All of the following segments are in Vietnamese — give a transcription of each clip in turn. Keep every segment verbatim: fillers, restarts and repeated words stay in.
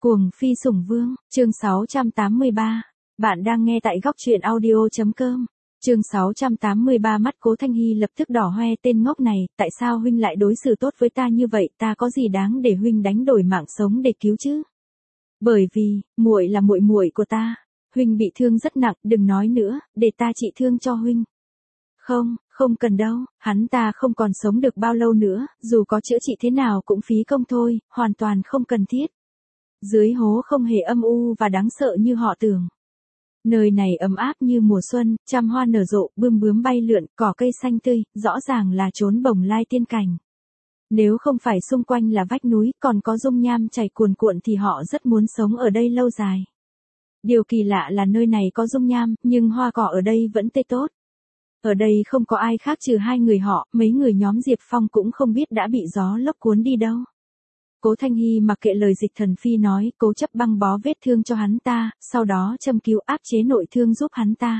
Cuồng phi sủng vương, chương sáu trăm tám mươi ba. Bạn đang nghe tại góc truyện audio.com. Chương sáu trăm tám mươi ba. Mắt Cố Thanh Hy lập tức đỏ hoe. Tên ngốc này, tại sao huynh lại đối xử tốt với ta như vậy? Ta có gì đáng để huynh đánh đổi mạng sống để cứu chứ? Bởi vì, muội là muội muội của ta. Huynh bị thương rất nặng, đừng nói nữa, để ta trị thương cho huynh. Không, không cần đâu, hắn ta không còn sống được bao lâu nữa, dù có chữa trị thế nào cũng phí công thôi, hoàn toàn không cần thiết. Dưới hố không hề âm u và đáng sợ như họ tưởng. Nơi này ấm áp như mùa xuân, trăm hoa nở rộ, bươm bướm bay lượn, cỏ cây xanh tươi, rõ ràng là chốn bồng lai tiên cảnh. Nếu không phải xung quanh là vách núi, còn có dung nham chảy cuồn cuộn thì họ rất muốn sống ở đây lâu dài. Điều kỳ lạ là nơi này có dung nham, nhưng hoa cỏ ở đây vẫn tươi tốt. Ở đây không có ai khác trừ hai người họ, mấy người nhóm Diệp Phong cũng không biết đã bị gió lốc cuốn đi đâu. Cố Thanh Hy mặc kệ lời Dịch Thần Phi nói, cố chấp băng bó vết thương cho hắn ta, sau đó châm cứu áp chế nội thương giúp hắn ta.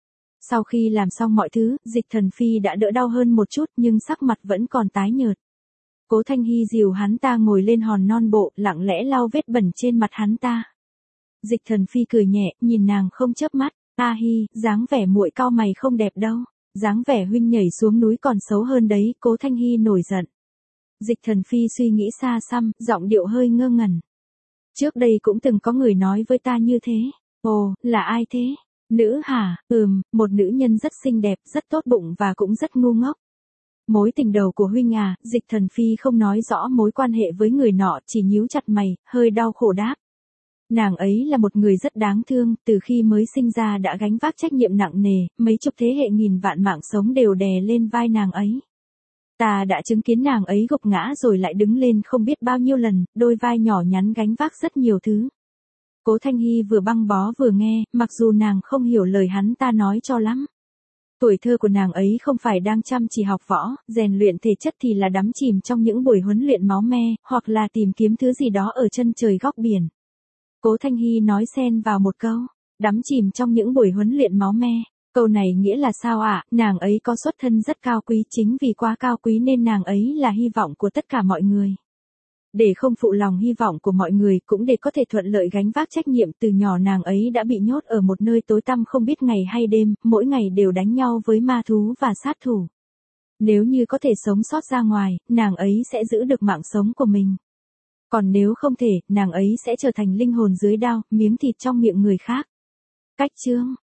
Sau khi làm xong mọi thứ, Dịch Thần Phi đã đỡ đau hơn một chút nhưng sắc mặt vẫn còn tái nhợt. Cố Thanh Hy dìu hắn ta ngồi lên hòn non bộ, lặng lẽ lau vết bẩn trên mặt hắn ta. Dịch Thần Phi cười nhẹ, nhìn nàng không chớp mắt, "A Hy, dáng vẻ muội cau mày không đẹp đâu, dáng vẻ huynh nhảy xuống núi còn xấu hơn đấy." Cố Thanh Hy nổi giận. Dịch Thần Phi suy nghĩ xa xăm, giọng điệu hơi ngơ ngẩn. "Trước đây cũng từng có người nói với ta như thế." "Ồ, là ai thế?" "Nữ hả?" "Ừm, một nữ nhân rất xinh đẹp, rất tốt bụng và cũng rất ngu ngốc." "Mối tình đầu của huynh à?" Dịch Thần Phi không nói rõ mối quan hệ với người nọ, chỉ nhíu chặt mày, hơi đau khổ đáp. "Nàng ấy là một người rất đáng thương, từ khi mới sinh ra đã gánh vác trách nhiệm nặng nề, mấy chục thế hệ nghìn vạn mạng sống đều đè lên vai nàng ấy. Ta đã chứng kiến nàng ấy gục ngã rồi lại đứng lên không biết bao nhiêu lần, đôi vai nhỏ nhắn gánh vác rất nhiều thứ." Cố Thanh Hy vừa băng bó vừa nghe, mặc dù nàng không hiểu lời hắn ta nói cho lắm. Tuổi thơ của nàng ấy không phải đang chăm chỉ học võ, rèn luyện thể chất thì là đắm chìm trong những buổi huấn luyện máu me, hoặc là tìm kiếm thứ gì đó ở chân trời góc biển. Cố Thanh Hy nói xen vào một câu, đắm chìm trong những buổi huấn luyện máu me. Câu này nghĩa là sao ạ? À? Nàng ấy có xuất thân rất cao quý, chính vì quá cao quý nên nàng ấy là hy vọng của tất cả mọi người. Để không phụ lòng hy vọng của mọi người, cũng để có thể thuận lợi gánh vác trách nhiệm, từ nhỏ nàng ấy đã bị nhốt ở một nơi tối tăm không biết ngày hay đêm, mỗi ngày đều đánh nhau với ma thú và sát thủ. Nếu như có thể sống sót ra ngoài, nàng ấy sẽ giữ được mạng sống của mình. Còn nếu không thể, nàng ấy sẽ trở thành linh hồn dưới đao, miếng thịt trong miệng người khác. Cách chương,